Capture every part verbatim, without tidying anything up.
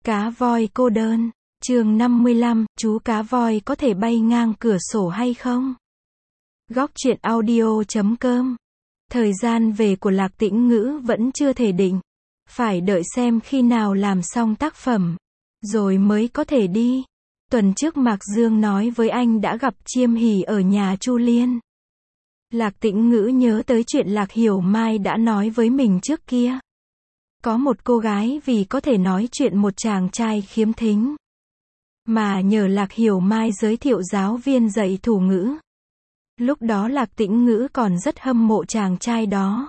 Cá voi cô đơn. Chương năm mươi lăm, chú cá voi có thể bay ngang cửa sổ hay không? Góc truyện audio chấm com. Thời gian về của Lạc Tĩnh Ngữ vẫn chưa thể định. Phải đợi xem khi nào làm xong tác phẩm, rồi mới có thể đi. Tuần trước Mạc Dương nói với anh đã gặp Chiêm Hỷ ở nhà Chu Liên. Lạc Tĩnh Ngữ nhớ tới chuyện Lạc Hiểu Mai đã nói với mình trước kia. Có một cô gái vì có thể nói chuyện một chàng trai khiếm thính, mà nhờ Lạc Hiểu Mai giới thiệu giáo viên dạy thủ ngữ. Lúc đó Lạc Tĩnh Ngữ còn rất hâm mộ chàng trai đó.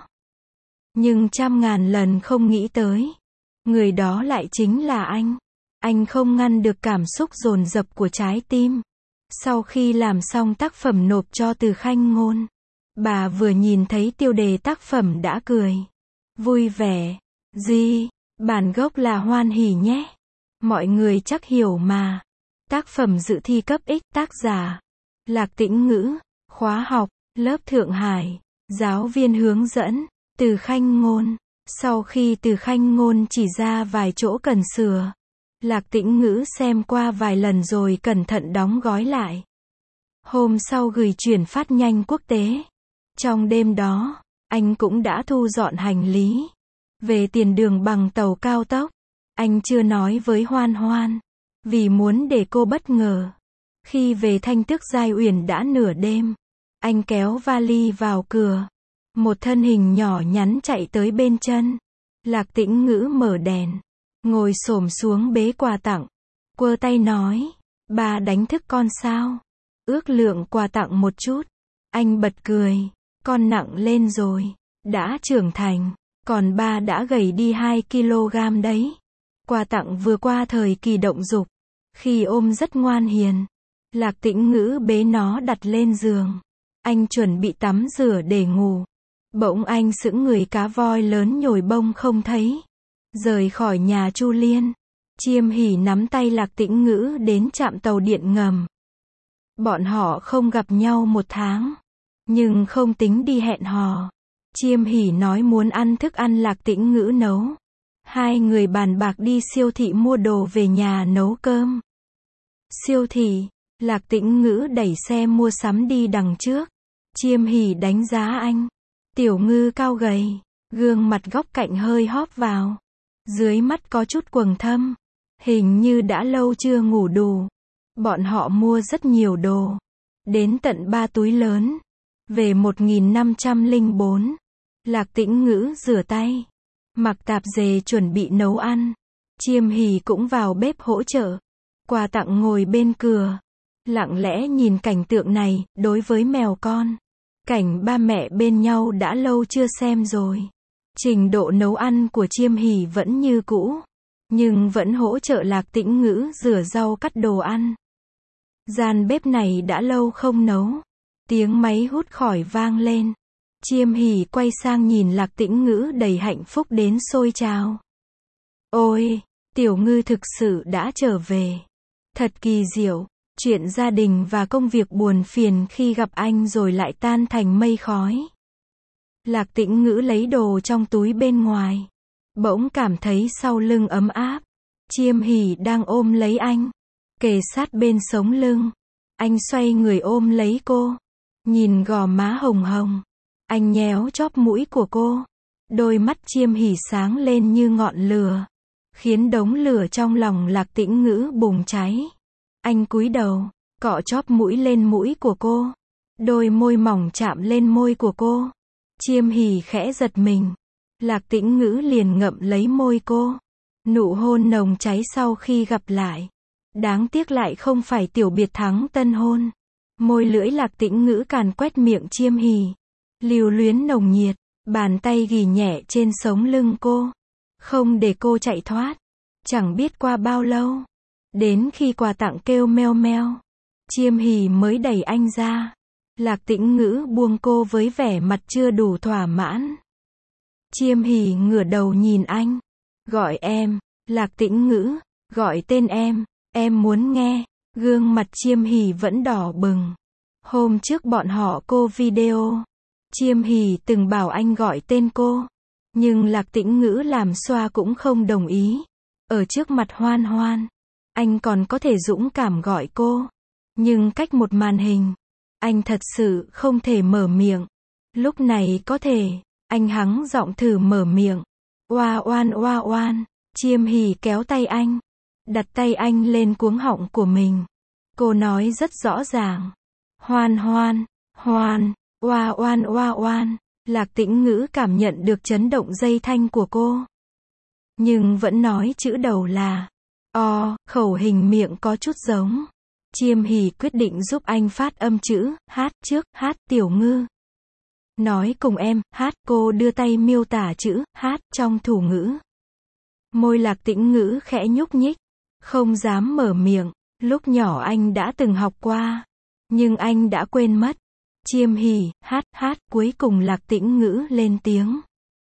Nhưng trăm ngàn lần không nghĩ tới, người đó lại chính là anh. Anh không ngăn được cảm xúc dồn dập của trái tim. Sau khi làm xong tác phẩm nộp cho Từ Khanh Ngôn, bà vừa nhìn thấy tiêu đề tác phẩm đã cười. Vui vẻ. Gì? Bản gốc là hoan hỉ nhé. Mọi người chắc hiểu mà. Tác phẩm dự thi cấp X, tác giả Lạc Tĩnh Ngữ, khóa học, lớp Thượng Hải, giáo viên hướng dẫn, Từ Khanh Ngôn. Sau khi Từ Khanh Ngôn chỉ ra vài chỗ cần sửa, Lạc Tĩnh Ngữ xem qua vài lần rồi cẩn thận đóng gói lại. Hôm sau gửi chuyển phát nhanh quốc tế. Trong đêm đó, anh cũng đã thu dọn hành lý. Về tiền đường bằng tàu cao tốc, anh chưa nói với Hoan Hoan, vì muốn để cô bất ngờ. Khi về Thanh Tước Giai Uyển đã nửa đêm, anh kéo vali vào cửa. Một thân hình nhỏ nhắn chạy tới bên chân. Lạc Tĩnh Ngữ mở đèn, ngồi xổm xuống bế quà tặng, quơ tay nói, ba đánh thức con sao? Ước lượng quà tặng một chút. Anh bật cười, con nặng lên rồi, đã trưởng thành. Còn ba đã gầy đi hai ki lô gam đấy. Quà tặng vừa qua thời kỳ động dục. Khi ôm rất ngoan hiền. Lạc Tĩnh Ngữ bế nó đặt lên giường. Anh chuẩn bị tắm rửa để ngủ. Bỗng anh sững người, cá voi lớn nhồi bông không thấy. Rời khỏi nhà Chu Liên, Chiêm Hỷ nắm tay Lạc Tĩnh Ngữ đến trạm tàu điện ngầm. Bọn họ không gặp nhau một tháng, nhưng không tính đi hẹn hò. Chiêm Hỷ nói muốn ăn thức ăn Lạc Tĩnh Ngữ nấu. Hai người bàn bạc đi siêu thị mua đồ về nhà nấu cơm. Siêu thị, Lạc Tĩnh Ngữ đẩy xe mua sắm đi đằng trước. Chiêm Hỷ đánh giá anh. Tiểu Ngư cao gầy, gương mặt góc cạnh hơi hóp vào. Dưới mắt có chút quầng thâm. Hình như đã lâu chưa ngủ đủ. Bọn họ mua rất nhiều đồ. Đến tận ba túi lớn. Về một nghìn năm trăm lẻ bốn. Lạc Tĩnh Ngữ rửa tay, mặc tạp dề chuẩn bị nấu ăn. Chiêm Hỷ cũng vào bếp hỗ trợ. Quà tặng ngồi bên cửa, lặng lẽ nhìn cảnh tượng này. Đối với mèo con, cảnh ba mẹ bên nhau đã lâu chưa xem rồi. Trình độ nấu ăn của Chiêm Hỷ vẫn như cũ, nhưng vẫn hỗ trợ Lạc Tĩnh Ngữ rửa rau cắt đồ ăn. Gian bếp này đã lâu không nấu. Tiếng máy hút khỏi vang lên. Chiêm Hỷ quay sang nhìn Lạc Tĩnh Ngữ đầy hạnh phúc đến sôi trào. Ôi, Tiểu Ngư thực sự đã trở về. Thật kỳ diệu, chuyện gia đình và công việc buồn phiền khi gặp anh rồi lại tan thành mây khói. Lạc Tĩnh Ngữ lấy đồ trong túi bên ngoài. Bỗng cảm thấy sau lưng ấm áp. Chiêm Hỷ đang ôm lấy anh, kề sát bên sống lưng. Anh xoay người ôm lấy cô. Nhìn gò má hồng hồng. Anh nhéo chóp mũi của cô. Đôi mắt Chiêm Hỷ sáng lên như ngọn lửa, khiến đống lửa trong lòng Lạc Tĩnh Ngữ bùng cháy. Anh cúi đầu, cọ chóp mũi lên mũi của cô. Đôi môi mỏng chạm lên môi của cô. Chiêm Hỷ khẽ giật mình. Lạc Tĩnh Ngữ liền ngậm lấy môi cô. Nụ hôn nồng cháy sau khi gặp lại. Đáng tiếc lại không phải tiểu biệt thắng tân hôn. Môi lưỡi Lạc Tĩnh Ngữ càn quét miệng Chiêm Hỷ. Lưu luyến nồng nhiệt, bàn tay ghì nhẹ trên sống lưng cô, không để cô chạy thoát. Chẳng biết qua bao lâu, đến khi quà tặng kêu meo meo, Chiêm Hỷ mới đẩy anh ra. Lạc Tĩnh Ngữ buông cô với vẻ mặt chưa đủ thỏa mãn. Chiêm Hỷ ngửa đầu nhìn anh. Gọi em. Lạc Tĩnh Ngữ, gọi tên em, em muốn nghe. Gương mặt Chiêm Hỷ vẫn đỏ bừng. Hôm trước bọn họ cô video, Chiêm Hỷ từng bảo anh gọi tên cô, nhưng Lạc Tĩnh Ngữ làm xoa cũng không đồng ý. Ở trước mặt Hoan Hoan, anh còn có thể dũng cảm gọi cô. Nhưng cách một màn hình, anh thật sự không thể mở miệng. Lúc này có thể, anh hắng giọng thử mở miệng. Oa oan oa oan, Chiêm Hỉ kéo tay anh, đặt tay anh lên cuống họng của mình. Cô nói rất rõ ràng. Hoan Hoan, Hoan, oa oan oa oan. Lạc Tĩnh Ngữ cảm nhận được chấn động dây thanh của cô. Nhưng vẫn nói chữ đầu là O, khẩu hình miệng có chút giống. Chiêm Hỉ quyết định giúp anh phát âm chữ hát trước, hát Tiểu Ngư. Nói cùng em, hát, cô đưa tay miêu tả chữ hát trong thủ ngữ. Môi Lạc Tĩnh Ngữ khẽ nhúc nhích, không dám mở miệng. Lúc nhỏ anh đã từng học qua, nhưng anh đã quên mất. Chiêm Hỉ, hát, hát, cuối cùng Lạc Tĩnh Ngữ lên tiếng.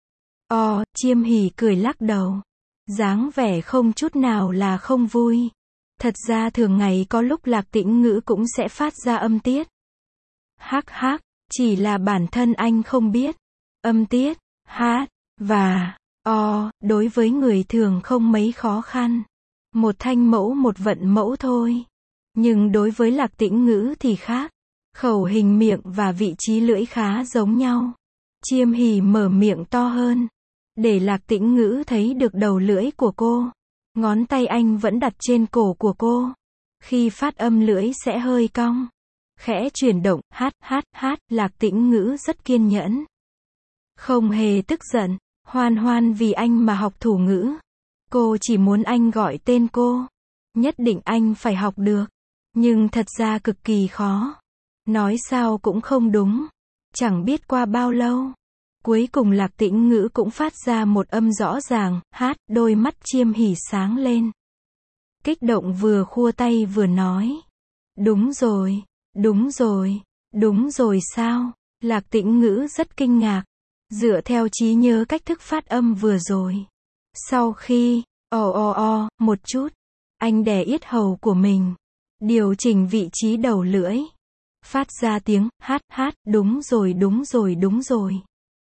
O, Chiêm Hỉ cười lắc đầu. Dáng vẻ không chút nào là không vui. Thật ra thường ngày có lúc Lạc Tĩnh Ngữ cũng sẽ phát ra âm tiết. Hắc hắc, chỉ là bản thân anh không biết. Âm tiết, hát, và, o, đối với người thường không mấy khó khăn. Một thanh mẫu một vận mẫu thôi. Nhưng đối với Lạc Tĩnh Ngữ thì khác. Khẩu hình miệng và vị trí lưỡi khá giống nhau. Chiêm Hỉ mở miệng to hơn, để Lạc Tĩnh Ngữ thấy được đầu lưỡi của cô. Ngón tay anh vẫn đặt trên cổ của cô. Khi phát âm lưỡi sẽ hơi cong. Khẽ chuyển động, hát, hát, hát, Lạc Tĩnh Ngữ rất kiên nhẫn. Không hề tức giận. Hoan Hoan vì anh mà học thủ ngữ. Cô chỉ muốn anh gọi tên cô. Nhất định anh phải học được. Nhưng thật ra cực kỳ khó. Nói sao cũng không đúng. Chẳng biết qua bao lâu. Cuối cùng Lạc Tĩnh Ngữ cũng phát ra một âm rõ ràng, hát, đôi mắt Chiêm Hỉ sáng lên. Kích động vừa khua tay vừa nói. Đúng rồi, đúng rồi, đúng rồi sao? Lạc Tĩnh Ngữ rất kinh ngạc. Dựa theo trí nhớ cách thức phát âm vừa rồi. Sau khi, o o o, một chút, anh đè yết hầu của mình. Điều chỉnh vị trí đầu lưỡi. Phát ra tiếng, hát, hát, đúng rồi đúng rồi đúng rồi.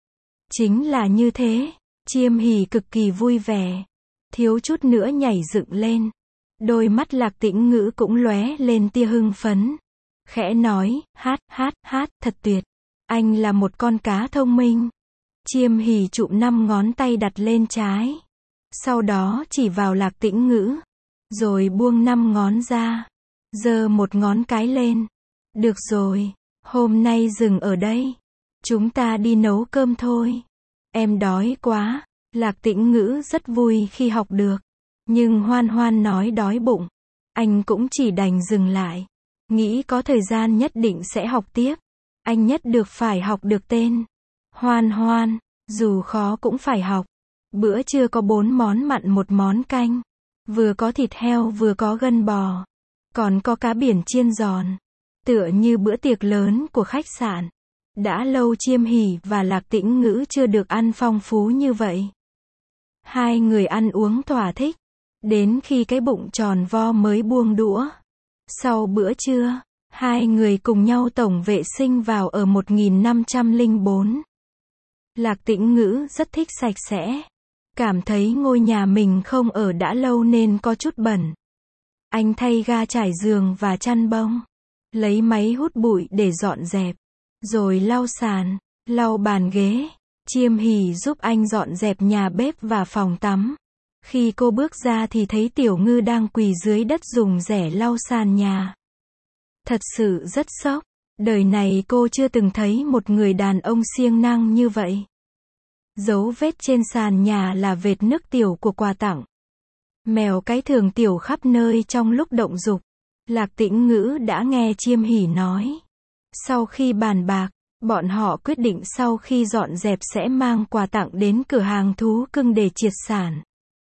Chính là như thế. Chiêm Hỉ cực kỳ vui vẻ. Thiếu chút nữa nhảy dựng lên. Đôi mắt Lạc Tĩnh Ngữ cũng lóe lên tia hưng phấn. Khẽ nói, hát, hát, hát, thật tuyệt. Anh là một con cá thông minh. Chiêm Hỉ chụm năm ngón tay đặt lên trái. Sau đó chỉ vào Lạc Tĩnh Ngữ. Rồi buông năm ngón ra. Giơ một ngón cái lên. Được rồi, hôm nay dừng ở đây. Chúng ta đi nấu cơm thôi. Em đói quá. Lạc Tĩnh Ngữ rất vui khi học được. Nhưng Hoan Hoan nói đói bụng. Anh cũng chỉ đành dừng lại. Nghĩ có thời gian nhất định sẽ học tiếp. Anh nhất được phải học được tên. Hoan Hoan, dù khó cũng phải học. Bữa trưa có bốn món mặn một món canh. Vừa có thịt heo vừa có gân bò. Còn có cá biển chiên giòn. Tựa như bữa tiệc lớn của khách sạn. Đã lâu Chiêm Hỉ và Lạc Tĩnh Ngữ chưa được ăn phong phú như vậy. Hai người ăn uống thỏa thích. Đến khi cái bụng tròn vo mới buông đũa. Sau bữa trưa, hai người cùng nhau tổng vệ sinh vào ở một nghìn năm trăm lẻ bốn. Lạc Tĩnh Ngữ rất thích sạch sẽ. Cảm thấy ngôi nhà mình không ở đã lâu nên có chút bẩn. Anh thay ga trải giường và chăn bông. Lấy máy hút bụi để dọn dẹp. Rồi lau sàn, lau bàn ghế. Chiêm Hỉ giúp anh dọn dẹp nhà bếp và phòng tắm. Khi cô bước ra thì thấy Tiểu Ngư đang quỳ dưới đất dùng rẻ lau sàn nhà. Thật sự rất sốc. Đời này cô chưa từng thấy một người đàn ông siêng năng như vậy. Dấu vết trên sàn nhà là vệt nước tiểu của quà tặng. Mèo cái thường tiểu khắp nơi trong lúc động dục. Lạc Tĩnh Ngữ đã nghe Chiêm Hỉ nói. Sau khi bàn bạc, bọn họ quyết định sau khi dọn dẹp sẽ mang quà tặng đến cửa hàng thú cưng để triệt sản.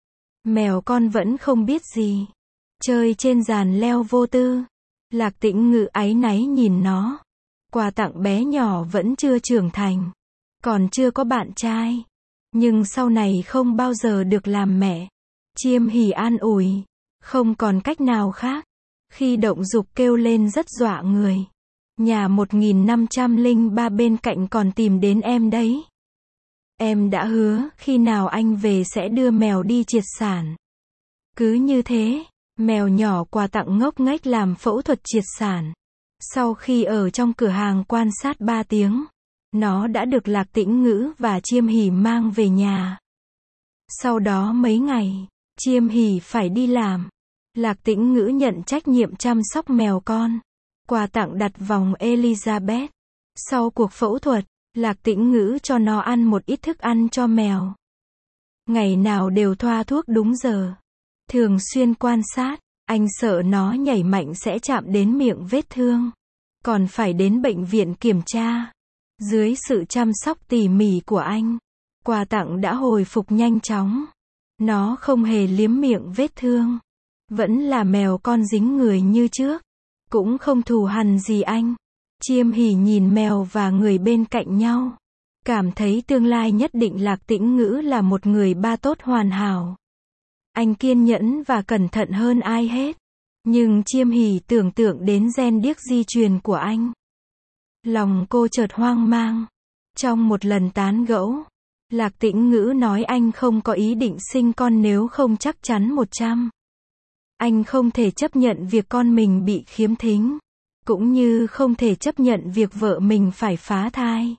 Mèo con vẫn không biết gì. Chơi trên giàn leo vô tư. Lạc Tĩnh Ngữ áy náy nhìn nó. Quà tặng bé nhỏ vẫn chưa trưởng thành. Còn chưa có bạn trai. Nhưng sau này không bao giờ được làm mẹ. Chiêm Hỉ an ủi. Không còn cách nào khác. Khi động dục kêu lên rất dọa người. Nhà một nghìn năm trăm lẻ ba bên cạnh còn tìm đến em đấy. Em đã hứa khi nào anh về sẽ đưa mèo đi triệt sản. Cứ như thế, mèo nhỏ quà tặng ngốc nghếch làm phẫu thuật triệt sản. Sau khi ở trong cửa hàng quan sát ba tiếng, nó đã được Lạc Tĩnh Ngữ và Chiêm Hỉ mang về nhà. Sau đó mấy ngày, Chiêm Hỉ phải đi làm. Lạc Tĩnh Ngữ nhận trách nhiệm chăm sóc mèo con. Quà tặng đặt vòng Elizabeth. Sau cuộc phẫu thuật, Lạc Tĩnh Ngữ cho nó ăn một ít thức ăn cho mèo. Ngày nào đều thoa thuốc đúng giờ. Thường xuyên quan sát, anh sợ nó nhảy mạnh sẽ chạm đến miệng vết thương. Còn phải đến bệnh viện kiểm tra. Dưới sự chăm sóc tỉ mỉ của anh, quà tặng đã hồi phục nhanh chóng. Nó không hề liếm miệng vết thương. Vẫn là mèo con dính người như trước. Cũng không thù hằn gì anh. Chiêm Hỉ nhìn mèo và người bên cạnh nhau. Cảm thấy tương lai nhất định Lạc Tĩnh Ngữ là một người ba tốt hoàn hảo. Anh kiên nhẫn và cẩn thận hơn ai hết. Nhưng Chiêm Hỉ tưởng tượng đến gen điếc di truyền của anh. Lòng cô chợt hoang mang. Trong một lần tán gẫu, Lạc Tĩnh Ngữ nói anh không có ý định sinh con nếu không chắc chắn một trăm. Anh không thể chấp nhận việc con mình bị khiếm thính. Cũng như không thể chấp nhận việc vợ mình phải phá thai.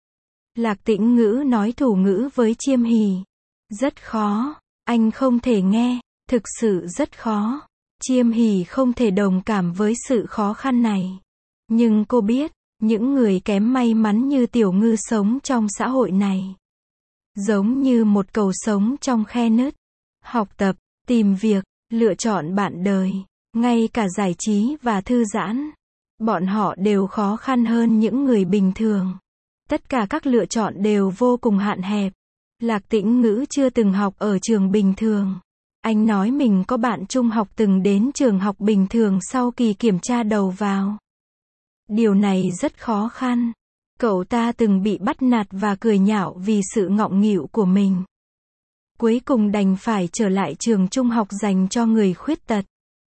Lạc Tĩnh Ngữ nói thủ ngữ với Chiêm Hỉ. Rất khó. Anh không thể nghe. Thực sự rất khó. Chiêm Hỉ không thể đồng cảm với sự khó khăn này. Nhưng cô biết, những người kém may mắn như Tiểu Ngư sống trong xã hội này. Giống như một cầu sống trong khe nứt. Học tập, tìm việc, lựa chọn bạn đời, ngay cả giải trí và thư giãn. Bọn họ đều khó khăn hơn những người bình thường. Tất cả các lựa chọn đều vô cùng hạn hẹp. Lạc Tĩnh Ngữ chưa từng học ở trường bình thường. Anh nói mình có bạn trung học từng đến trường học bình thường sau kỳ kiểm tra đầu vào. Điều này rất khó khăn. Cậu ta từng bị bắt nạt và cười nhạo vì sự ngọng nghịu của mình. Cuối cùng đành phải trở lại trường trung học dành cho người khuyết tật.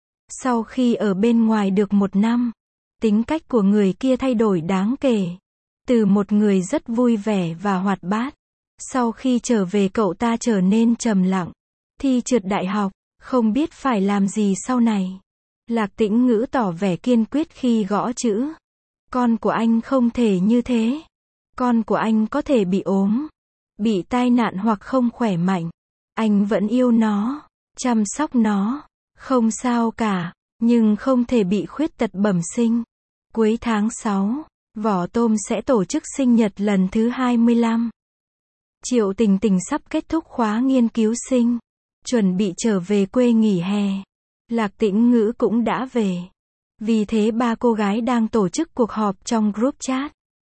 Sau khi ở bên ngoài được một năm, tính cách của người kia thay đổi đáng kể. Từ một người rất vui vẻ và hoạt bát. Sau khi trở về cậu ta trở nên trầm lặng. Thi trượt đại học, không biết phải làm gì sau này. Lạc Tĩnh Ngữ tỏ vẻ kiên quyết khi gõ chữ. Con của anh không thể như thế. Con của anh có thể bị ốm, bị tai nạn hoặc không khỏe mạnh. Anh vẫn yêu nó, chăm sóc nó. Không sao cả, nhưng không thể bị khuyết tật bẩm sinh. Cuối tháng sáu, Vỏ Tôm sẽ tổ chức sinh nhật lần thứ hai mươi lăm. Triệu Tình Tình sắp kết thúc khóa nghiên cứu sinh, chuẩn bị trở về quê nghỉ hè. Lạc Tĩnh Ngữ cũng đã về. Vì thế ba cô gái đang tổ chức cuộc họp trong group chat.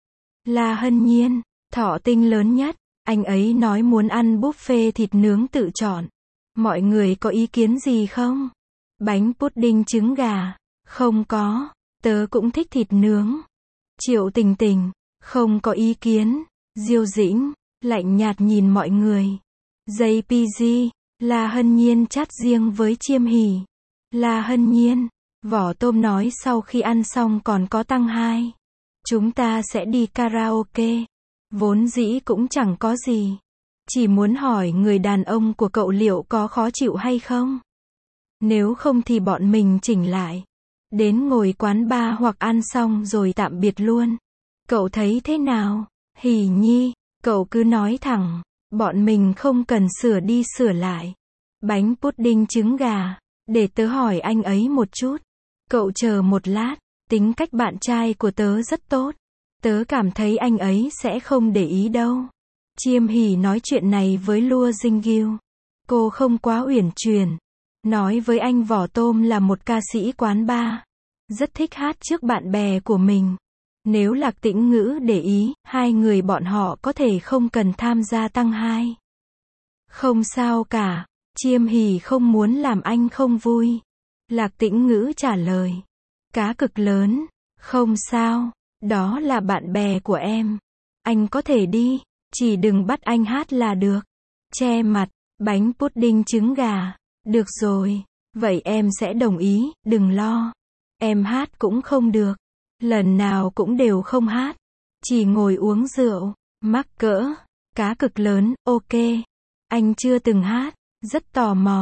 La Hân Nhiên, thọ tinh lớn nhất, anh ấy nói muốn ăn buffet thịt nướng tự chọn. Mọi người có ý kiến gì không? Bánh pudding trứng gà. Không có, tớ cũng thích thịt nướng. Triệu Tình Tình, không có ý kiến. Diêu Dĩnh, lạnh nhạt nhìn mọi người. gi pê giê, La Hân Nhiên chat riêng với Chiêm Hỉ. La Hân Nhiên, Vỏ Tôm nói sau khi ăn xong còn có tăng hai. Chúng ta sẽ đi karaoke. Vốn dĩ cũng chẳng có gì. Chỉ muốn hỏi người đàn ông của cậu liệu có khó chịu hay không? Nếu không thì bọn mình chỉnh lại. Đến ngồi quán bar hoặc ăn xong rồi tạm biệt luôn. Cậu thấy thế nào? Hỉ Nhi, cậu cứ nói thẳng. Bọn mình không cần sửa đi sửa lại. Bánh pudding trứng gà. Để tớ hỏi anh ấy một chút. Cậu chờ một lát. Tính cách bạn trai của tớ rất tốt. Tớ cảm thấy anh ấy sẽ không để ý đâu. Chiêm Hỉ nói chuyện này với Lua Dinh Gil. Cô không quá uyển chuyển. Nói với anh Vỏ Tôm là một ca sĩ quán bar. Rất thích hát trước bạn bè của mình. Nếu Lạc Tĩnh Ngữ để ý, hai người bọn họ có thể không cần tham gia tăng hai. Không sao cả. Chiêm Hỉ không muốn làm anh không vui. Lạc Tĩnh Ngữ trả lời. Cá cực lớn. Không sao. Đó là bạn bè của em. Anh có thể đi. Chỉ đừng bắt anh hát là được. Che mặt. Bánh pudding trứng gà. Được rồi. Vậy em sẽ đồng ý, đừng lo. Em hát cũng không được. Lần nào cũng đều không hát. Chỉ ngồi uống rượu. Mắc cỡ. Cá cực lớn, ok. Anh chưa từng hát. Rất tò mò.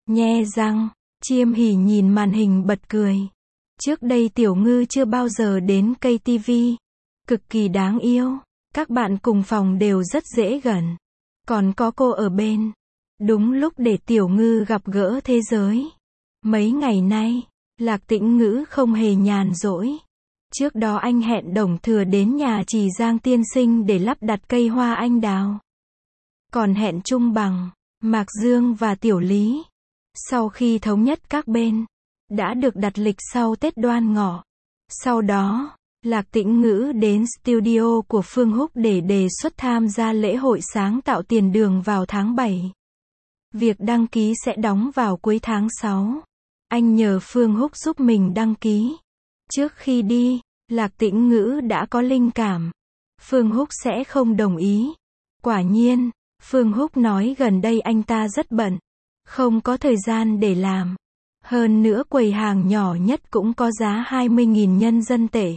Nhe răng, Chiêm Hỉ nhìn màn hình bật cười. Trước đây Tiểu Ngư chưa bao giờ đến cây tivi. Cực kỳ đáng yêu. Các bạn cùng phòng đều rất dễ gần. Còn có cô ở bên. Đúng lúc để Tiểu Ngư gặp gỡ thế giới. Mấy ngày nay, Lạc Tĩnh Ngữ không hề nhàn rỗi. Trước đó anh hẹn Đồng Thừa đến nhà Trì Giang tiên sinh để lắp đặt cây hoa anh đào. Còn hẹn Trung Bằng, Mạc Dương và Tiểu Lý. Sau khi thống nhất các bên, đã được đặt lịch sau Tết Đoan Ngọ. Sau đó, Lạc Tĩnh Ngữ đến studio của Phương Húc để đề xuất tham gia lễ hội sáng tạo tiền đường vào tháng bảy. Việc đăng ký sẽ đóng vào cuối tháng sáu. Anh nhờ Phương Húc giúp mình đăng ký. Trước khi đi, Lạc Tĩnh Ngữ đã có linh cảm. Phương Húc sẽ không đồng ý. Quả nhiên, Phương Húc nói gần đây anh ta rất bận. Không có thời gian để làm. Hơn nữa quầy hàng nhỏ nhất cũng có giá hai mươi nghìn nhân dân tệ.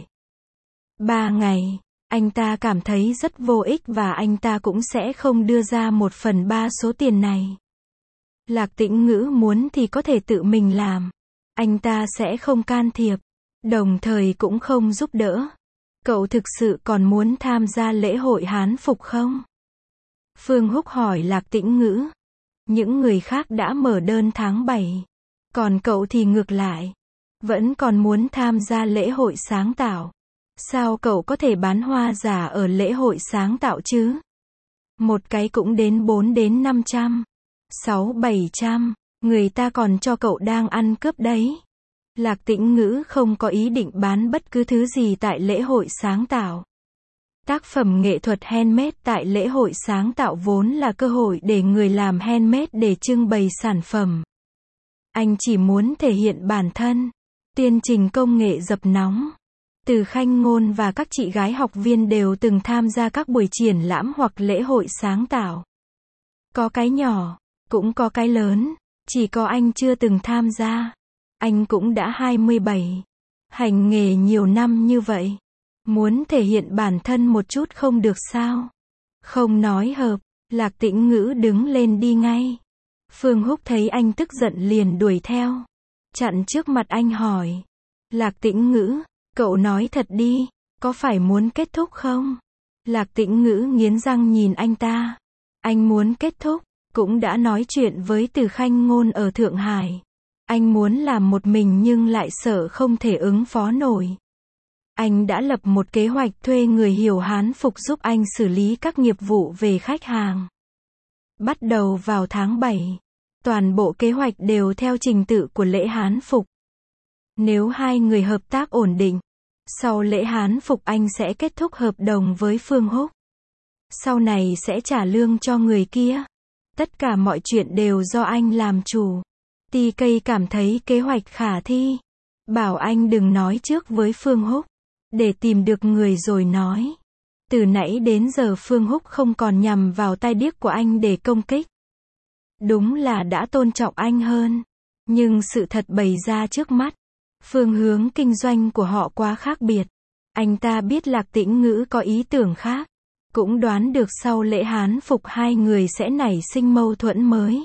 Ba ngày, anh ta cảm thấy rất vô ích và anh ta cũng sẽ không đưa ra một phần ba số tiền này. Lạc Tĩnh Ngữ muốn thì có thể tự mình làm. Anh ta sẽ không can thiệp. Đồng thời cũng không giúp đỡ. Cậu thực sự còn muốn tham gia lễ hội Hán phục không? Phương Húc hỏi Lạc Tĩnh Ngữ. Những người khác đã mở đơn tháng bảy. Còn cậu thì ngược lại. Vẫn còn muốn tham gia lễ hội sáng tạo. Sao cậu có thể bán hoa giả ở lễ hội sáng tạo chứ? Một cái cũng đến bốn đến năm trăm. Sáu bảy trăm. Người ta còn cho cậu đang ăn cướp đấy. Lạc Tĩnh Ngữ không có ý định bán bất cứ thứ gì tại lễ hội sáng tạo. Tác phẩm nghệ thuật handmade tại lễ hội sáng tạo vốn là cơ hội để người làm handmade để trưng bày sản phẩm. Anh chỉ muốn thể hiện bản thân. Tuyên trình công nghệ dập nóng. Từ Khanh Ngôn và các chị gái học viên đều từng tham gia các buổi triển lãm hoặc lễ hội sáng tạo. Có cái nhỏ, cũng có cái lớn. Chỉ có anh chưa từng tham gia. Anh cũng đã hai mươi bảy. Hành nghề nhiều năm như vậy. Muốn thể hiện bản thân một chút không được sao? Không nói hợp. Lạc Tĩnh Ngữ đứng lên đi ngay. Phương Húc thấy anh tức giận liền đuổi theo. Chặn trước mặt anh hỏi. Lạc Tĩnh Ngữ, cậu nói thật đi, có phải muốn kết thúc không? Lạc Tĩnh Ngữ nghiến răng nhìn anh ta. Anh muốn kết thúc, cũng đã nói chuyện với Từ Khanh Ngôn ở Thượng Hải. Anh muốn làm một mình nhưng lại sợ không thể ứng phó nổi. Anh đã lập một kế hoạch thuê người hiểu Hán phục giúp anh xử lý các nghiệp vụ về khách hàng. Bắt đầu vào tháng bảy. Toàn bộ kế hoạch đều theo trình tự của lễ Hán phục. Nếu hai người hợp tác ổn định, sau lễ Hán phục anh sẽ kết thúc hợp đồng với Phương Húc. Sau này sẽ trả lương cho người kia. Tất cả mọi chuyện đều do anh làm chủ. tê ca cảm thấy kế hoạch khả thi. Bảo anh đừng nói trước với Phương Húc. Để tìm được người rồi nói. Từ nãy đến giờ Phương Húc không còn nhằm vào tai điếc của anh để công kích. Đúng là đã tôn trọng anh hơn. Nhưng sự thật bày ra trước mắt. Phương hướng kinh doanh của họ quá khác biệt. Anh ta biết Lạc Tĩnh Ngữ có ý tưởng khác. Cũng đoán được sau lễ Hán phục hai người sẽ nảy sinh mâu thuẫn mới.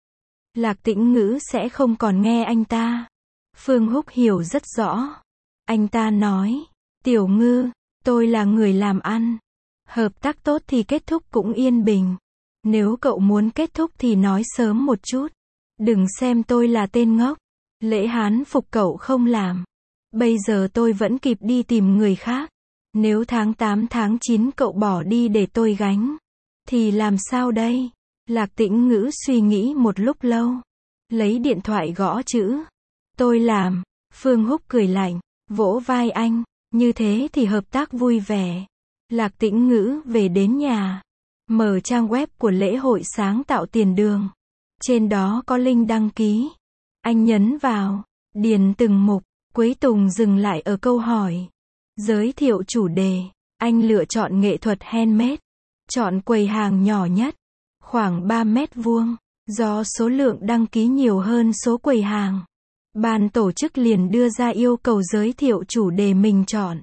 Lạc Tĩnh Ngữ sẽ không còn nghe anh ta. Phương Húc hiểu rất rõ. Anh ta nói. Tiểu Ngư, tôi là người làm ăn. Hợp tác tốt thì kết thúc cũng yên bình. Nếu cậu muốn kết thúc thì nói sớm một chút. Đừng xem tôi là tên ngốc. Lễ Hán phục cậu không làm. Bây giờ tôi vẫn kịp đi tìm người khác. Nếu tháng tám tháng chín cậu bỏ đi để tôi gánh. Thì làm sao đây? Lạc Tĩnh Ngữ suy nghĩ một lúc lâu. Lấy điện thoại gõ chữ. Tôi làm. Phương Húc cười lạnh. Vỗ vai anh. Như thế thì hợp tác vui vẻ. Lạc Tĩnh Ngữ về đến nhà. Mở trang web của lễ hội sáng tạo tiền đường. Trên đó có link đăng ký. Anh nhấn vào. Điền từng mục. Cuối cùng dừng lại ở câu hỏi. Giới thiệu chủ đề. Anh lựa chọn nghệ thuật handmade. Chọn quầy hàng nhỏ nhất. Khoảng ba mét vuông. Do số lượng đăng ký nhiều hơn số quầy hàng. Ban tổ chức liền đưa ra yêu cầu giới thiệu chủ đề mình chọn.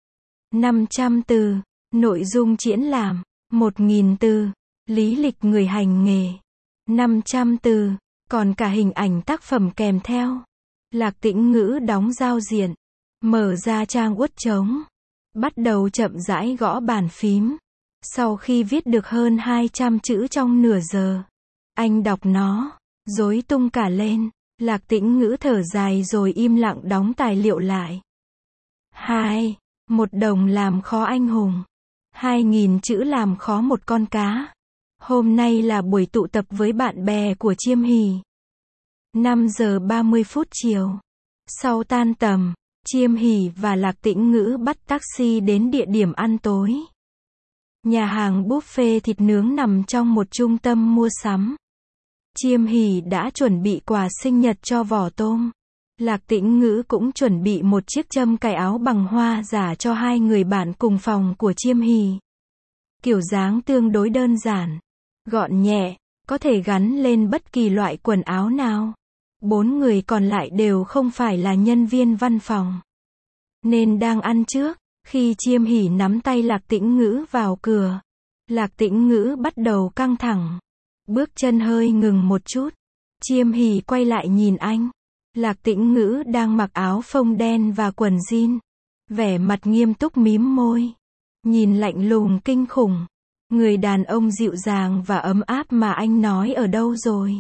năm trăm từ. Nội dung triển lãm. một nghìn từ. Lý lịch người hành nghề. năm trăm từ. còn cả hình ảnh tác phẩm kèm theo. Lạc Tĩnh Ngữ đóng giao diện, mở ra trang uất trống, bắt đầu chậm rãi gõ bàn phím. Sau khi viết được hơn hai trăm chữ trong nửa giờ, anh đọc nó, rối tung cả lên. Lạc Tĩnh Ngữ thở dài rồi im lặng đóng tài liệu lại. Hai, một đồng làm khó anh hùng. Hai nghìn chữ làm khó một con cá. Hôm nay là buổi tụ tập với bạn bè của Chiêm Hỉ. năm giờ ba mươi phút chiều. Sau tan tầm, Chiêm Hỉ và Lạc Tĩnh Ngữ bắt taxi đến địa điểm ăn tối. Nhà hàng buffet thịt nướng nằm trong một trung tâm mua sắm. Chiêm Hỉ đã chuẩn bị quà sinh nhật cho Vỏ Tôm. Lạc Tĩnh Ngữ cũng chuẩn bị một chiếc châm cài áo bằng hoa giả cho hai người bạn cùng phòng của Chiêm Hỉ. Kiểu dáng tương đối đơn giản, gọn nhẹ, có thể gắn lên bất kỳ loại quần áo nào. Bốn người còn lại đều không phải là nhân viên văn phòng, nên đang ăn trước. Khi Chiêm Hỉ nắm tay Lạc Tĩnh Ngữ vào cửa, Lạc Tĩnh Ngữ bắt đầu căng thẳng. Bước chân hơi ngừng một chút. Chiêm Hỉ quay lại nhìn anh. Lạc Tĩnh Ngữ đang mặc áo phông đen và quần jean, vẻ mặt nghiêm túc mím môi, nhìn lạnh lùng kinh khủng. Người đàn ông dịu dàng và ấm áp mà anh nói ở đâu rồi?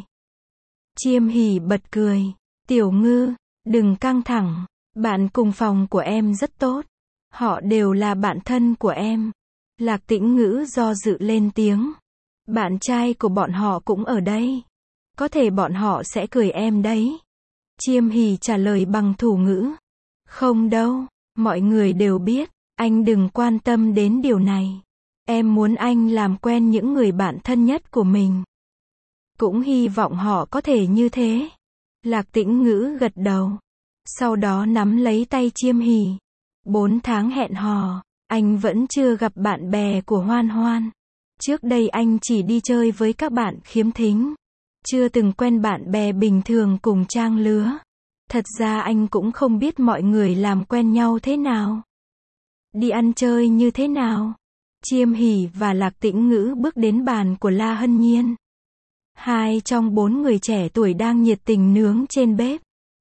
Chiêm Hỉ bật cười. Tiểu Ngư, đừng căng thẳng. Bạn cùng phòng của em rất tốt. Họ đều là bạn thân của em. Lạc Tĩnh Ngữ do dự lên tiếng. Bạn trai của bọn họ cũng ở đây. Có thể bọn họ sẽ cười em đấy. Chiêm Hỉ trả lời bằng thủ ngữ. Không đâu, mọi người đều biết. Anh đừng quan tâm đến điều này. Em muốn anh làm quen những người bạn thân nhất của mình. Cũng hy vọng họ có thể như thế. Lạc Tĩnh Ngữ gật đầu. Sau đó nắm lấy tay Chiêm Hỉ. Bốn tháng hẹn hò, anh vẫn chưa gặp bạn bè của Hoan Hoan. Trước đây anh chỉ đi chơi với các bạn khiếm thính. Chưa từng quen bạn bè bình thường cùng trang lứa. Thật ra anh cũng không biết mọi người làm quen nhau thế nào. Đi ăn chơi như thế nào. Chiêm Hỉ và Lạc Tĩnh Ngữ bước đến bàn của La Hân Nhiên. Hai trong bốn người trẻ tuổi đang nhiệt tình nướng trên bếp.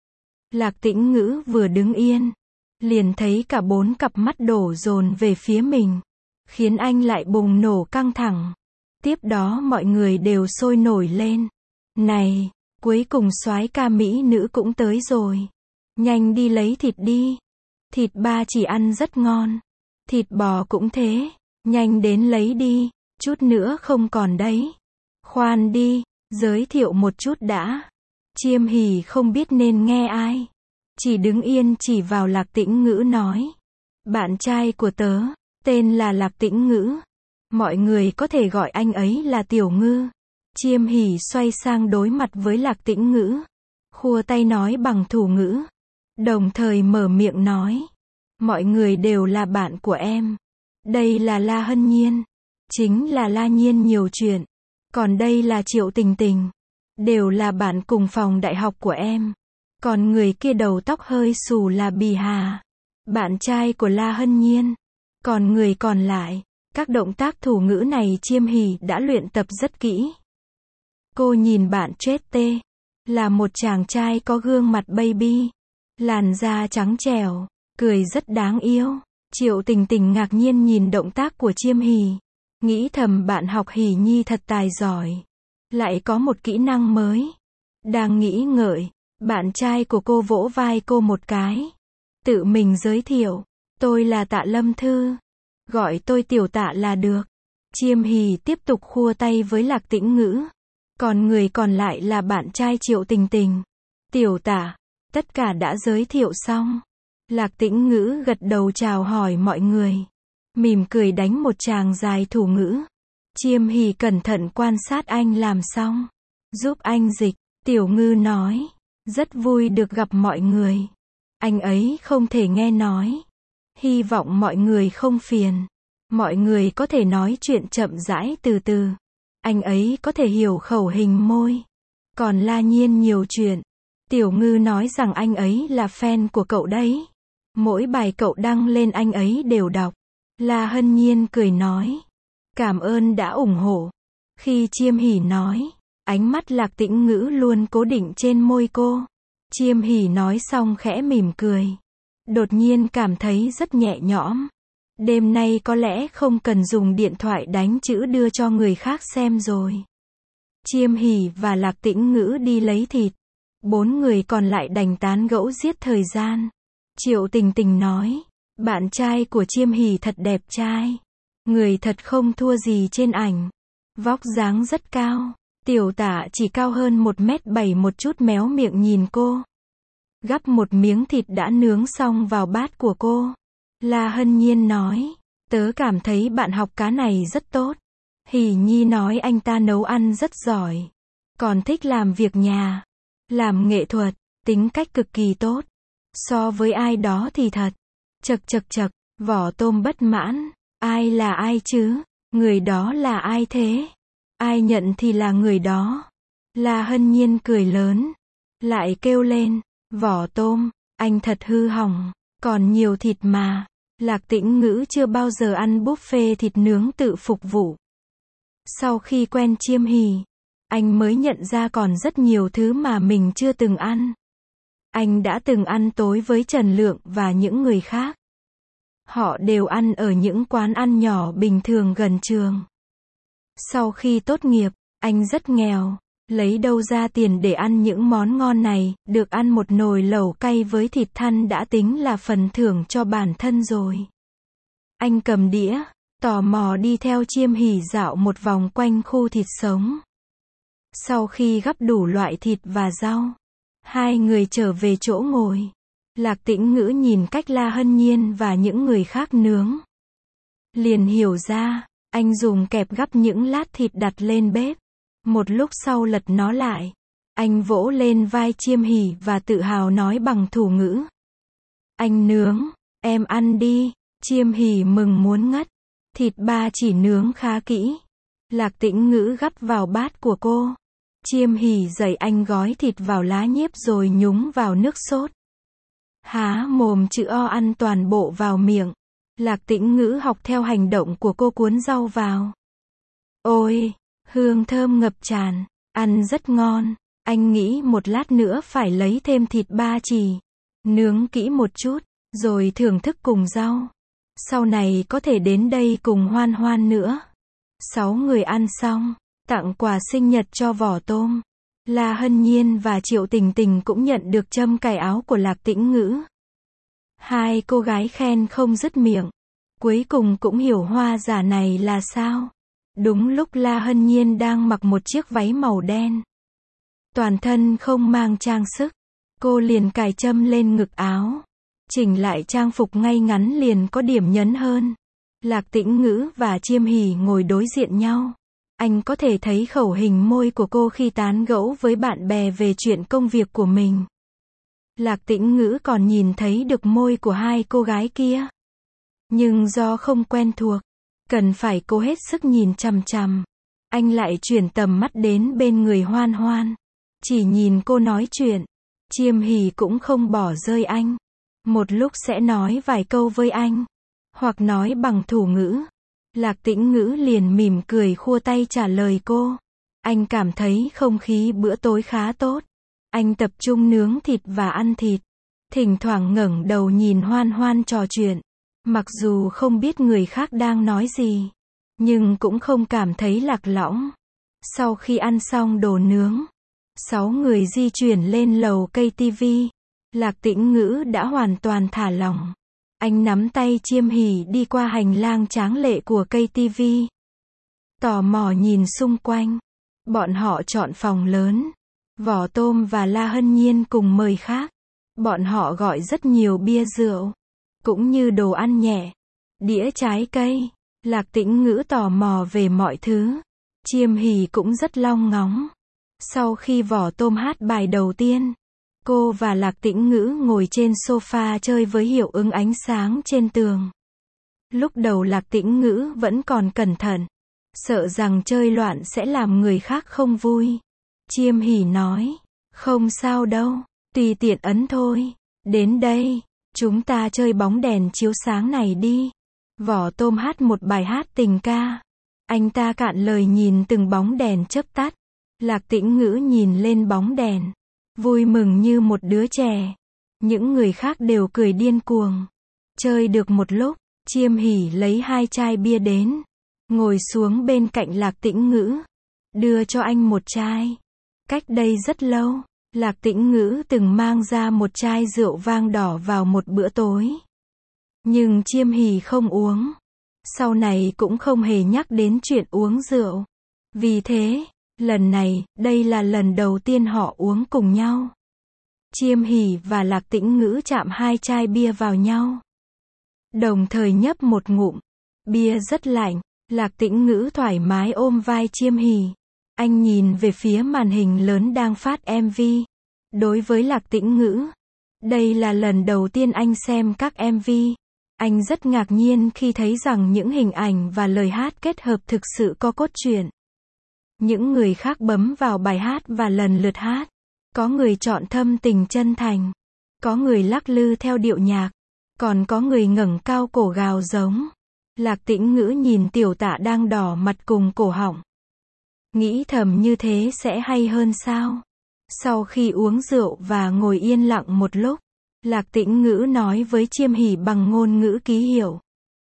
Lạc Tĩnh Ngữ vừa đứng yên, liền thấy cả bốn cặp mắt đổ dồn về phía mình, khiến anh lại bùng nổ căng thẳng. Tiếp đó mọi người đều sôi nổi lên. Này, cuối cùng soái ca mỹ nữ cũng tới rồi. Nhanh đi lấy thịt đi. Thịt ba chỉ ăn rất ngon. Thịt bò cũng thế. Nhanh đến lấy đi, chút nữa không còn đấy. Khoan đi, giới thiệu một chút đã. Chiêm Hỉ không biết nên nghe ai. Chỉ đứng yên chỉ vào Lạc Tĩnh Ngữ nói. Bạn trai của tớ, tên là Lạc Tĩnh Ngữ. Mọi người có thể gọi anh ấy là Tiểu Ngư. Chiêm Hỉ xoay sang đối mặt với Lạc Tĩnh Ngữ. Khua tay nói bằng thủ ngữ. Đồng thời mở miệng nói. Mọi người đều là bạn của em. Đây là La Hân Nhiên. Chính là La Nhiên nhiều chuyện. Còn đây là Triệu Tình Tình. Đều là bạn cùng phòng đại học của em. Còn người kia đầu tóc hơi xù là Bì Hà. Bạn trai của La Hân Nhiên. Còn người còn lại, các động tác thủ ngữ này Chiêm Hỉ đã luyện tập rất kỹ. Cô nhìn bạn Trete. Là một chàng trai có gương mặt baby. Làn da trắng trẻo. Cười rất đáng yêu. Triệu Tình Tình ngạc nhiên nhìn động tác của Chiêm Hỉ. Nghĩ thầm bạn học Hỉ Nhi thật tài giỏi. Lại có một kỹ năng mới. Đang nghĩ ngợi, bạn trai của cô vỗ vai cô một cái. Tự mình giới thiệu. Tôi là Tạ Lâm Thư. Gọi tôi Tiểu Tạ là được. Chiêm Hỉ tiếp tục khua tay với Lạc Tĩnh Ngữ. Còn người còn lại là bạn trai Triệu Tình Tình. Tiểu Tạ. Tất cả đã giới thiệu xong. Lạc Tĩnh Ngữ gật đầu chào hỏi mọi người. Mỉm cười đánh một tràng dài thủ ngữ. Chiêm Hỉ cẩn thận quan sát anh làm xong. Giúp anh dịch. Tiểu Ngư nói. Rất vui được gặp mọi người. Anh ấy không thể nghe nói. Hy vọng mọi người không phiền. Mọi người có thể nói chuyện chậm rãi từ từ. Anh ấy có thể hiểu khẩu hình môi. Còn La Nhiên nhiều chuyện. Tiểu Ngư nói rằng anh ấy là fan của cậu đấy. Mỗi bài cậu đăng lên anh ấy đều đọc. La Hân Nhiên cười nói. Cảm ơn đã ủng hộ. Khi Chiêm Hỉ nói. Ánh mắt Lạc Tĩnh Ngữ luôn cố định trên môi cô. Chiêm Hỉ nói xong khẽ mỉm cười. Đột nhiên cảm thấy rất nhẹ nhõm. Đêm nay có lẽ không cần dùng điện thoại đánh chữ đưa cho người khác xem rồi. Chiêm Hỉ và Lạc Tĩnh Ngữ đi lấy thịt. Bốn người còn lại đành tán gẫu giết thời gian. Triệu Tình Tình nói, bạn trai của Chiêm Hỉ thật đẹp trai. Người thật không thua gì trên ảnh. Vóc dáng rất cao. Tiểu Tả chỉ cao hơn một mét bảy một chút méo miệng nhìn cô. Gắp một miếng thịt đã nướng xong vào bát của cô. La Hân Nhiên nói, tớ cảm thấy bạn học cá này rất tốt. Hỉ Nhi nói anh ta nấu ăn rất giỏi. Còn thích làm việc nhà. Làm nghệ thuật, tính cách cực kỳ tốt. So với ai đó thì thật. Chật chật chật, Vỏ Tôm bất mãn. Ai là ai chứ? Người đó là ai thế? Ai nhận thì là người đó. La Hân Nhiên cười lớn. Lại kêu lên, Vỏ Tôm, anh thật hư hỏng. Còn nhiều thịt mà. Lạc Tĩnh Ngữ chưa bao giờ ăn buffet thịt nướng tự phục vụ. Sau khi quen Chiêm Hỉ, anh mới nhận ra còn rất nhiều thứ mà mình chưa từng ăn. Anh đã từng ăn tối với Trần Lượng và những người khác. Họ đều ăn ở những quán ăn nhỏ bình thường gần trường. Sau khi tốt nghiệp, anh rất nghèo, lấy đâu ra tiền để ăn những món ngon này, được ăn một nồi lẩu cay với thịt thăn đã tính là phần thưởng cho bản thân rồi. Anh cầm đĩa, tò mò đi theo Chiêm Hỉ dạo một vòng quanh khu thịt sống. Sau khi gắp đủ loại thịt và rau, hai người trở về chỗ ngồi. Lạc Tĩnh Ngữ nhìn cách La Hân Nhiên và những người khác nướng. Liền hiểu ra, anh dùng kẹp gắp những lát thịt đặt lên bếp. Một lúc sau lật nó lại. Anh vỗ lên vai Chiêm Hỉ và tự hào nói bằng thủ ngữ. Anh nướng, em ăn đi. Chiêm Hỉ mừng muốn ngất. Thịt ba chỉ nướng khá kỹ. Lạc Tĩnh Ngữ gắp vào bát của cô. Chiêm Hỉ dạy anh gói thịt vào lá nhiếp rồi nhúng vào nước sốt. Há mồm chữ O ăn toàn bộ vào miệng. Lạc Tĩnh Ngữ học theo hành động của cô cuốn rau vào. Ôi, hương thơm ngập tràn, ăn rất ngon. Anh nghĩ một lát nữa phải lấy thêm thịt ba chỉ, nướng kỹ một chút, rồi thưởng thức cùng rau. Sau này có thể đến đây cùng Hoan Hoan nữa. Sáu người ăn xong, tặng quà sinh nhật cho Vỏ Tôm. La Hân Nhiên và Triệu Tình Tình cũng nhận được châm cài áo của Lạc Tĩnh Ngữ. Hai cô gái khen không dứt miệng. Cuối cùng cũng hiểu hoa giả này là sao. Đúng lúc La Hân Nhiên đang mặc một chiếc váy màu đen. Toàn thân không mang trang sức. Cô liền cài châm lên ngực áo. Chỉnh lại trang phục ngay ngắn liền có điểm nhấn hơn. Lạc Tĩnh Ngữ và Chiêm Hỉ ngồi đối diện nhau. Anh có thể thấy khẩu hình môi của cô khi tán gẫu với bạn bè về chuyện công việc của mình. Lạc Tĩnh Ngữ còn nhìn thấy được môi của hai cô gái kia. Nhưng do không quen thuộc, cần phải cố hết sức nhìn chằm chằm. Anh lại chuyển tầm mắt đến bên người Hoan Hoan. Chỉ nhìn cô nói chuyện. Chiêm Hỉ cũng không bỏ rơi anh. Một lúc sẽ nói vài câu với anh. Hoặc nói bằng thủ ngữ. Lạc Tĩnh Ngữ liền mỉm cười khua tay trả lời cô. Anh cảm thấy không khí bữa tối khá tốt. Anh tập trung nướng thịt và ăn thịt. Thỉnh thoảng ngẩng đầu nhìn Hoan Hoan trò chuyện. Mặc dù không biết người khác đang nói gì, nhưng cũng không cảm thấy lạc lõng. Sau khi ăn xong đồ nướng, sáu người di chuyển lên lầu cây tivi. Lạc Tĩnh Ngữ đã hoàn toàn thả lỏng. Anh nắm tay Chiêm Hỉ đi qua hành lang tráng lệ của cây tivi. Tò mò nhìn xung quanh. Bọn họ chọn phòng lớn. Vỏ Tôm và La Hân Nhiên cùng mời khác. Bọn họ gọi rất nhiều bia rượu. Cũng như đồ ăn nhẹ. Đĩa trái cây. Lạc Tĩnh Ngữ tò mò về mọi thứ. Chiêm Hỉ cũng rất long ngóng. Sau khi Vỏ Tôm hát bài đầu tiên, cô và Lạc Tĩnh Ngữ ngồi trên sofa chơi với hiệu ứng ánh sáng trên tường. Lúc đầu Lạc Tĩnh Ngữ vẫn còn cẩn thận, sợ rằng chơi loạn sẽ làm người khác không vui. Chiêm Hỉ nói, không sao đâu, tùy tiện ấn thôi. Đến đây, chúng ta chơi bóng đèn chiếu sáng này đi. Vỏ Tôm hát một bài hát tình ca. Anh ta cạn lời nhìn từng bóng đèn chớp tắt. Lạc Tĩnh Ngữ nhìn lên bóng đèn, vui mừng như một đứa trẻ. Những người khác đều cười điên cuồng. Chơi được một lúc, Chiêm Hỉ lấy hai chai bia đến, ngồi xuống bên cạnh Lạc Tĩnh Ngữ, đưa cho anh một chai. Cách đây rất lâu, Lạc Tĩnh Ngữ từng mang ra một chai rượu vang đỏ vào một bữa tối. Nhưng Chiêm Hỉ không uống. Sau này cũng không hề nhắc đến chuyện uống rượu. Vì thế, lần này, đây là lần đầu tiên họ uống cùng nhau. Chiêm Hỉ và Lạc Tĩnh Ngữ chạm hai chai bia vào nhau, đồng thời nhấp một ngụm. Bia rất lạnh, Lạc Tĩnh Ngữ thoải mái ôm vai Chiêm Hỉ. Anh nhìn về phía màn hình lớn đang phát em vê. Đối với Lạc Tĩnh Ngữ, đây là lần đầu tiên anh xem các em vê. Anh rất ngạc nhiên khi thấy rằng những hình ảnh và lời hát kết hợp thực sự có cốt truyện. Những người khác bấm vào bài hát và lần lượt hát. Có người chọn thâm tình chân thành. Có người lắc lư theo điệu nhạc. Còn có người ngẩng cao cổ gào giống. Lạc Tĩnh Ngữ nhìn Tiểu Tạ đang đỏ mặt cùng cổ họng. Nghĩ thầm như thế sẽ hay hơn sao? Sau khi uống rượu và ngồi yên lặng một lúc, Lạc Tĩnh Ngữ nói với Chiêm Hỉ bằng ngôn ngữ ký hiệu.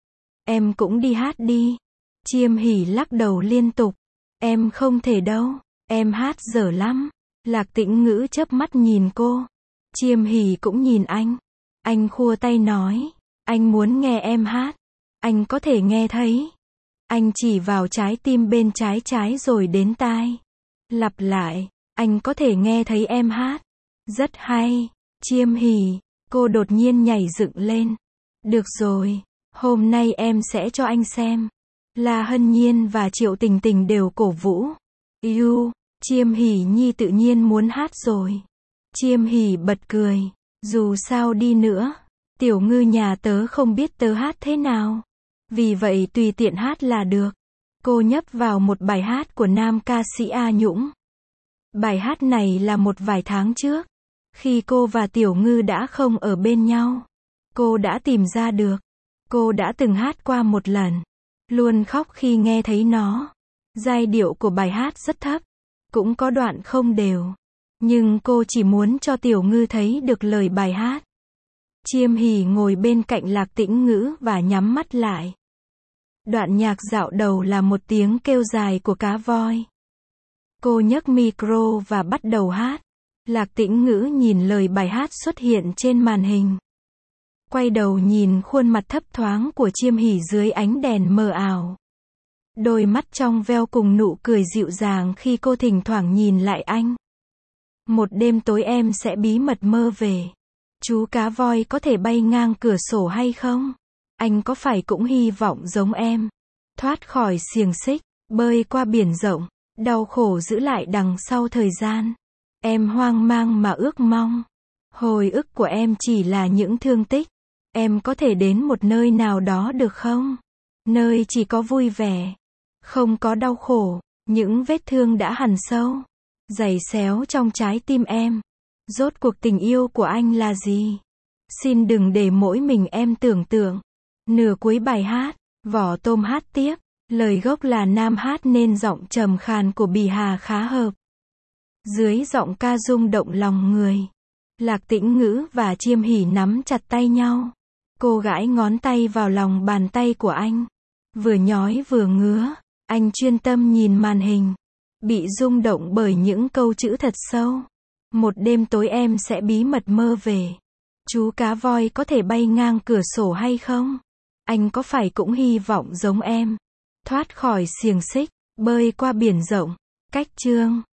Em cũng đi hát đi. Chiêm Hỉ lắc đầu liên tục. Em không thể đâu. Em hát dở lắm. Lạc Tĩnh Ngữ chớp mắt nhìn cô. Chiêm Hỉ cũng nhìn anh. Anh khua tay nói. Anh muốn nghe em hát. Anh có thể nghe thấy. Anh chỉ vào trái tim bên trái trái rồi đến tai. Lặp lại. Anh có thể nghe thấy em hát. Rất hay. Chiêm Hỉ. Cô đột nhiên nhảy dựng lên. Được rồi. Hôm nay em sẽ cho anh xem. La Hân Nhiên và Triệu Tình Tình đều cổ vũ. Yêu. Chiêm Hỉ Nhi tự nhiên muốn hát rồi. Chiêm Hỉ bật cười. Dù sao đi nữa, Tiểu Ngư nhà tớ không biết tớ hát thế nào. Vì vậy tùy tiện hát là được. Cô nhấp vào một bài hát của nam ca sĩ A Nhũng. Bài hát này là một vài tháng trước. Khi cô và Tiểu Ngư đã không ở bên nhau. Cô đã tìm ra được. Cô đã từng hát qua một lần. Luôn khóc khi nghe thấy nó. Giai điệu của bài hát rất thấp. Cũng có đoạn không đều. Nhưng cô chỉ muốn cho Tiểu Ngư thấy được lời bài hát. Chiêm Hỉ ngồi bên cạnh Lạc Tĩnh Ngữ và nhắm mắt lại. Đoạn nhạc dạo đầu là một tiếng kêu dài của cá voi. Cô nhấc micro và bắt đầu hát. Lạc Tĩnh Ngữ nhìn lời bài hát xuất hiện trên màn hình. Quay đầu nhìn khuôn mặt thấp thoáng của Chiêm Hỉ dưới ánh đèn mờ ảo. Đôi mắt trong veo cùng nụ cười dịu dàng khi cô thỉnh thoảng nhìn lại anh. Một đêm tối em sẽ bí mật mơ về. Chú cá voi có thể bay ngang cửa sổ hay không? Anh có phải cũng hy vọng giống em? Thoát khỏi xiềng xích, bơi qua biển rộng, đau khổ giữ lại đằng sau thời gian. Em hoang mang mà ước mong. Hồi ức của em chỉ là những thương tích. Em có thể đến một nơi nào đó được không? Nơi chỉ có vui vẻ, không có đau khổ, những vết thương đã hằn sâu, giày xéo trong trái tim em. Rốt cuộc tình yêu của anh là gì? Xin đừng để mỗi mình em tưởng tượng. Nửa cuối bài hát, Vỏ Tôm hát tiếp. Lời gốc là nam hát nên giọng trầm khàn của Bì Hà khá hợp. Dưới giọng ca rung động lòng người. Lạc Tĩnh Ngữ và Chiêm Hỉ nắm chặt tay nhau. Cô gãi ngón tay vào lòng bàn tay của anh. Vừa nhói vừa ngứa. Anh chuyên tâm nhìn màn hình. Bị rung động bởi những câu chữ thật sâu. Một đêm tối em sẽ bí mật mơ về. Chú cá voi có thể bay ngang cửa sổ hay không? Anh có phải cũng hy vọng giống em? Thoát khỏi xiềng xích, bơi qua biển rộng. Cách chương